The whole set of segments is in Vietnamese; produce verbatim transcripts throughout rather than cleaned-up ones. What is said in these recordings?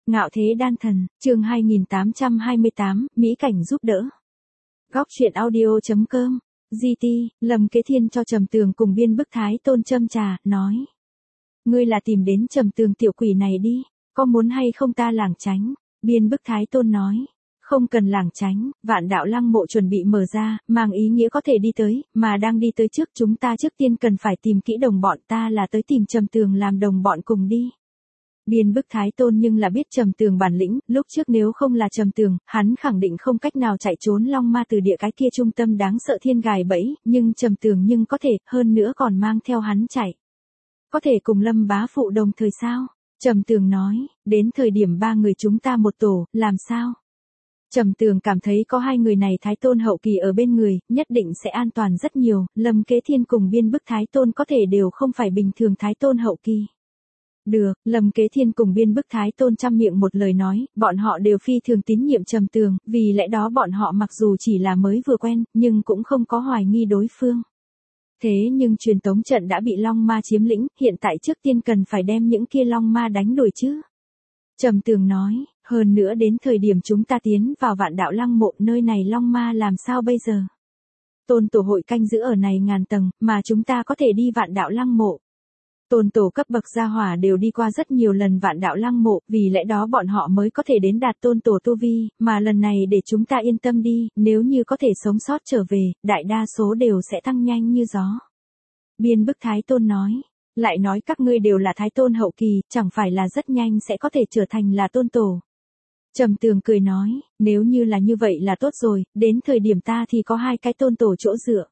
Ngạo thế đan thần, chương hai nghìn tám trăm hai mươi tám, Mỹ cảnh giúp đỡ. Góc truyện audio chấm com, giê tê, Lâm Kế Thiên cho Trầm Tường cùng Biên Bức Thái Tôn châm trà, nói. Ngươi là tìm đến Trầm Tường tiểu quỷ này đi, có muốn hay không ta lảng tránh? Biên Bức Thái Tôn nói. Không cần lảng tránh, Vạn Đạo Lăng mộ chuẩn bị mở ra, mang ý nghĩa có thể đi tới, mà đang đi tới trước chúng ta trước tiên cần phải tìm kỹ đồng bọn, ta là tới tìm Trầm Tường làm đồng bọn cùng đi. Biên Bức Thái Tôn nhưng là biết Trầm Tường bản lĩnh, lúc trước nếu không là Trầm Tường, hắn khẳng định không cách nào chạy trốn Long Ma từ địa cái kia trung tâm đáng sợ thiên gài bẫy, nhưng Trầm Tường nhưng có thể, hơn nữa còn mang theo hắn chạy. Có thể cùng Lâm bá phụ đồng thời sao? Trầm Tường nói, đến thời điểm ba người chúng ta một tổ, làm sao? Trầm Tường cảm thấy có hai người này Thái Tôn hậu kỳ ở bên người, nhất định sẽ an toàn rất nhiều, Lâm Kế Thiên cùng Biên Bức Thái Tôn có thể đều không phải bình thường Thái Tôn hậu kỳ. Được, Lâm Kế Thiên cùng Biên Bức Thái Tôn trăm miệng một lời nói, bọn họ đều phi thường tín nhiệm Trầm Tường, vì lẽ đó bọn họ mặc dù chỉ là mới vừa quen, nhưng cũng không có hoài nghi đối phương. Thế nhưng truyền tống trận đã bị Long Ma chiếm lĩnh, hiện tại trước tiên cần phải đem những kia Long Ma đánh đuổi chứ. Trầm Tường nói, hơn nữa đến thời điểm chúng ta tiến vào Vạn Đạo Lăng mộ, nơi này Long Ma làm sao bây giờ? Tôn tổ hội canh giữ ở này ngàn tầng, mà chúng ta có thể đi Vạn Đạo Lăng mộ. Tôn tổ cấp bậc gia hỏa đều đi qua rất nhiều lần Vạn Đạo Lăng mộ, vì lẽ đó bọn họ mới có thể đến đạt tôn tổ tu vi, mà lần này để chúng ta yên tâm đi, nếu như có thể sống sót trở về, đại đa số đều sẽ tăng nhanh như gió. Biên Bức Thái Tôn nói, lại nói các ngươi đều là Thái Tôn hậu kỳ, chẳng phải là rất nhanh sẽ có thể trở thành là tôn tổ. Trầm Tường cười nói, nếu như là như vậy là tốt rồi, đến thời điểm ta thì có hai cái tôn tổ chỗ dựa.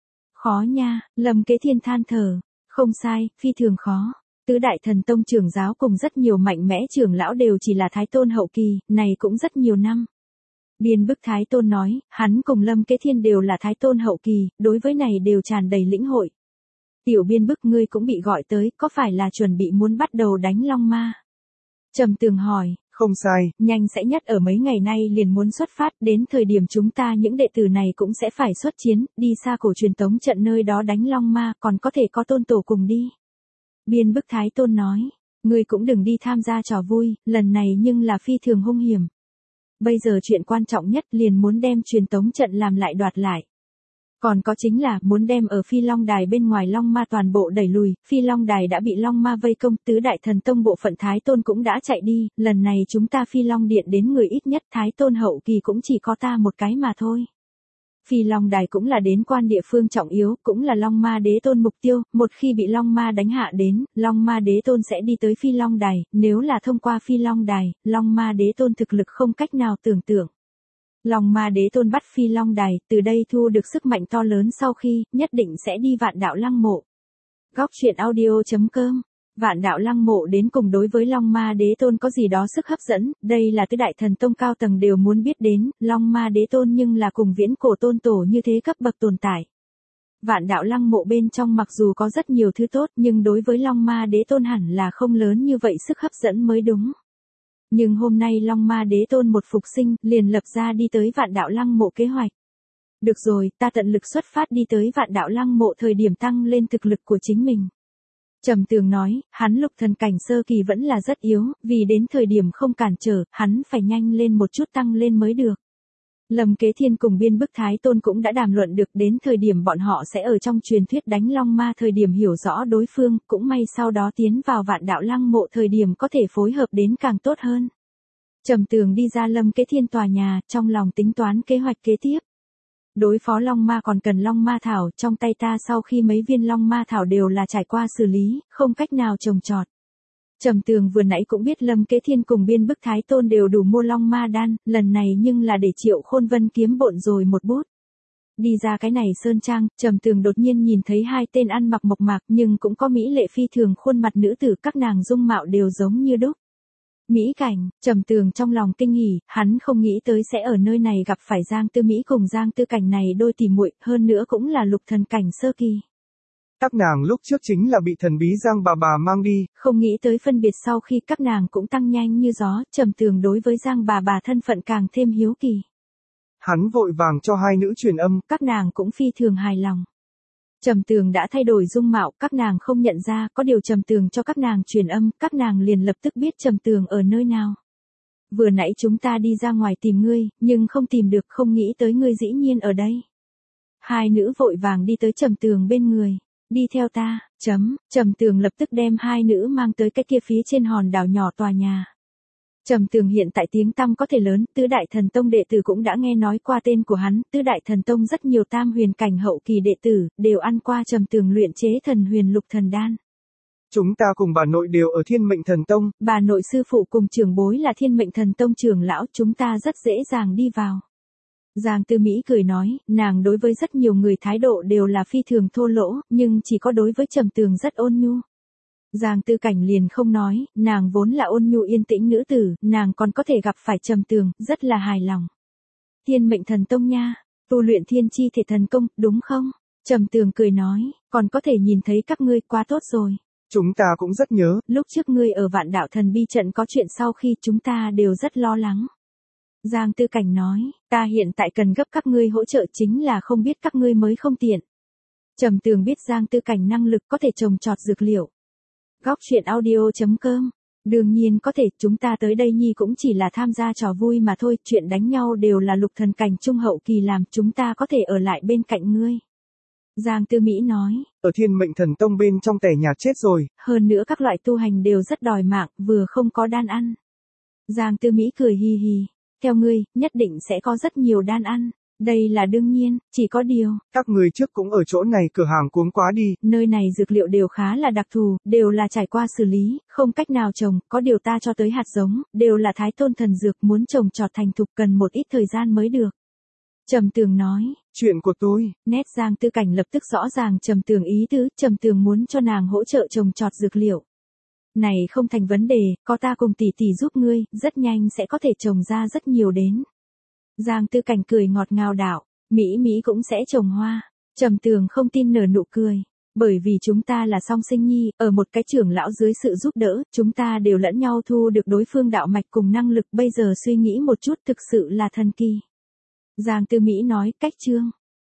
Khó nha, Lâm Kế Thiên than thở. Không sai, phi thường khó. Tứ đại thần tông trưởng giáo cùng rất nhiều mạnh mẽ trưởng lão đều chỉ là Thái Tôn hậu kỳ, này cũng rất nhiều năm. Biên Bức Thái Tôn nói, hắn cùng Lâm Kế Thiên đều là Thái Tôn hậu kỳ, đối với này đều tràn đầy lĩnh hội. Tiểu Biên Bức ngươi cũng bị gọi tới, có phải là chuẩn bị muốn bắt đầu đánh Long Ma? Trầm Tường hỏi. Không sai, nhanh sẽ nhất ở mấy ngày nay liền muốn xuất phát, đến thời điểm chúng ta những đệ tử này cũng sẽ phải xuất chiến, đi xa cổ truyền tống trận nơi đó đánh Long Ma, còn có thể có tôn tổ cùng đi. Biên Bức Thái Tôn nói, ngươi cũng đừng đi tham gia trò vui, lần này nhưng là phi thường hung hiểm. Bây giờ chuyện quan trọng nhất liền muốn đem truyền tống trận làm lại đoạt lại. Còn có chính là muốn đem ở Phi Long Đài bên ngoài Long Ma toàn bộ đẩy lùi, Phi Long Đài đã bị Long Ma vây công, tứ đại thần tông bộ phận Thái Tôn cũng đã chạy đi, lần này chúng ta Phi Long Điện đến người ít nhất Thái Tôn hậu kỳ cũng chỉ có ta một cái mà thôi. Phi Long Đài cũng là đến quan địa phương trọng yếu, cũng là Long Ma Đế Tôn mục tiêu, một khi bị Long Ma đánh hạ đến, Long Ma Đế Tôn sẽ đi tới Phi Long Đài, nếu là thông qua Phi Long Đài, Long Ma Đế Tôn thực lực không cách nào tưởng tượng. Long Ma Đế Tôn bắt Phi Long Đài, từ đây thu được sức mạnh to lớn sau khi, nhất định sẽ đi Vạn Đạo Lăng mộ. Góc truyện audio chấm com, Vạn Đạo Lăng mộ đến cùng đối với Long Ma Đế Tôn có gì đó sức hấp dẫn, đây là tứ đại thần tông cao tầng đều muốn biết đến, Long Ma Đế Tôn nhưng là cùng viễn cổ tôn tổ như thế cấp bậc tồn tại. Vạn Đạo Lăng mộ bên trong mặc dù có rất nhiều thứ tốt, nhưng đối với Long Ma Đế Tôn hẳn là không lớn như vậy sức hấp dẫn mới đúng. Nhưng hôm nay Long Ma Đế Tôn một phục sinh, liền lập ra đi tới Vạn Đạo Lăng mộ kế hoạch. Được rồi, ta tận lực xuất phát đi tới Vạn Đạo Lăng mộ thời điểm tăng lên thực lực của chính mình. Trầm Tường nói, hắn lục thần cảnh sơ kỳ vẫn là rất yếu, vì đến thời điểm không cản trở, hắn phải nhanh lên một chút tăng lên mới được. Lâm Kế Thiên cùng Biên Bức Thái Tôn cũng đã đàm luận được đến thời điểm bọn họ sẽ ở trong truyền thuyết đánh Long Ma thời điểm hiểu rõ đối phương, cũng may sau đó tiến vào Vạn Đạo Lăng mộ thời điểm có thể phối hợp đến càng tốt hơn. Trầm Tường đi ra Lâm Kế Thiên tòa nhà, trong lòng tính toán kế hoạch kế tiếp. Đối phó Long Ma còn cần Long Ma Thảo, trong tay ta sau khi mấy viên Long Ma Thảo đều là trải qua xử lý, không cách nào trồng trọt. Trầm Tường vừa nãy cũng biết Lâm Kế Thiên cùng Biên Bức Thái Tôn đều đủ mua Long Ma đan, lần này nhưng là để Triệu Khôn Vân kiếm bộn rồi một bút. Đi ra cái này sơn trang, Trầm Tường đột nhiên nhìn thấy hai tên ăn mặc mộc mạc nhưng cũng có mỹ lệ phi thường khuôn mặt nữ tử, các nàng dung mạo đều giống như đúc. Mỹ cảnh, Trầm Tường trong lòng kinh hỉ, hắn không nghĩ tới sẽ ở nơi này gặp phải Giang Tư Mỹ cùng Giang Tư Cảnh này đôi tỉ muội, hơn nữa cũng là lục thần cảnh sơ kỳ. Các nàng lúc trước chính là bị thần bí Giang bà bà mang đi. Không nghĩ tới phân biệt sau khi các nàng cũng tăng nhanh như gió, Trầm Tường đối với Giang bà bà thân phận càng thêm hiếu kỳ. Hắn vội vàng cho hai nữ truyền âm, các nàng cũng phi thường hài lòng. Trầm Tường đã thay đổi dung mạo, các nàng không nhận ra, có điều Trầm Tường cho các nàng truyền âm, các nàng liền lập tức biết Trầm Tường ở nơi nào. vừa nãy chúng ta đi ra ngoài tìm ngươi, nhưng không tìm được, không nghĩ tới ngươi dĩ nhiên ở đây. Hai nữ vội vàng đi tới Trầm Tường bên người. Đi theo ta, chấm, Trầm Tường lập tức đem hai nữ mang tới cái kia phía trên hòn đảo nhỏ tòa nhà. Trầm Tường hiện tại tiếng tăm có thể lớn, Tứ Đại Thần Tông đệ tử cũng đã nghe nói qua tên của hắn, Tứ Đại Thần Tông rất nhiều tam huyền cảnh hậu kỳ đệ tử, đều ăn qua Trầm Tường luyện chế thần huyền lục thần đan. Chúng ta cùng bà nội đều ở Thiên Mệnh Thần Tông. Bà nội sư phụ cùng trưởng bối là Thiên Mệnh Thần Tông trưởng lão, chúng ta rất dễ dàng đi vào. Giang Tư Mỹ cười nói, nàng đối với rất nhiều người thái độ đều là phi thường thô lỗ, nhưng chỉ có đối với Trầm Tường rất ôn nhu. Giang Tư Cảnh liền không nói, nàng vốn là ôn nhu yên tĩnh nữ tử, nàng còn có thể gặp phải Trầm Tường, rất là hài lòng. Thiên Mệnh Thần Tông nha, tu luyện thiên chi thể thần công, đúng không? Trầm Tường cười nói, còn có thể nhìn thấy các ngươi, quá tốt rồi. Chúng ta cũng rất nhớ. Lúc trước ngươi ở Vạn Đạo Thần Bi trận có chuyện, sau khi chúng ta đều rất lo lắng. Giang Tư Cảnh nói, ta hiện tại cần gấp các ngươi hỗ trợ, chính là không biết các ngươi mới không tiện. Trầm Tường biết Giang Tư Cảnh năng lực có thể trồng trọt dược liệu. Góc truyện audio chấm com. Đương nhiên có thể, chúng ta tới đây nhi cũng chỉ là tham gia trò vui mà thôi, chuyện đánh nhau đều là lục thần cảnh trung hậu kỳ làm, chúng ta có thể ở lại bên cạnh ngươi. Giang Tư Mỹ nói, ở Thiên Mệnh Thần Tông bên trong tẻ nhà chết rồi. Hơn nữa các loại tu hành đều rất đòi mạng, vừa không có đan ăn. Giang Tư Mỹ cười hi hi, theo ngươi, nhất định sẽ có rất nhiều đan ăn. Đây là đương nhiên, chỉ có điều. Các người trước cũng ở chỗ này cửa hàng cuống quá đi. Nơi này dược liệu đều khá là đặc thù, đều là trải qua xử lý, không cách nào trồng, có điều ta cho tới hạt giống, đều là Thái Tôn thần dược, muốn trồng trọt thành thục cần một ít thời gian mới được. Trầm Tường nói, chuyện của tôi. Nét Giang Tư Cảnh lập tức rõ ràng Trầm Tường ý tứ, Trầm Tường muốn cho nàng hỗ trợ trồng trọt dược liệu. Này không thành vấn đề, có ta cùng tỷ tỷ giúp ngươi, rất nhanh sẽ có thể trồng ra rất nhiều đến. Giang Tư Cảnh cười ngọt ngào đạo, Mỹ Mỹ cũng sẽ trồng hoa. Trầm Tường không tin nở nụ cười, bởi vì chúng ta là song sinh nhi, ở một cái trưởng lão dưới sự giúp đỡ, chúng ta đều lẫn nhau thu được đối phương đạo mạch cùng năng lực, bây giờ suy nghĩ một chút thực sự là thần kỳ. Giang Tư Mỹ nói, cách chương.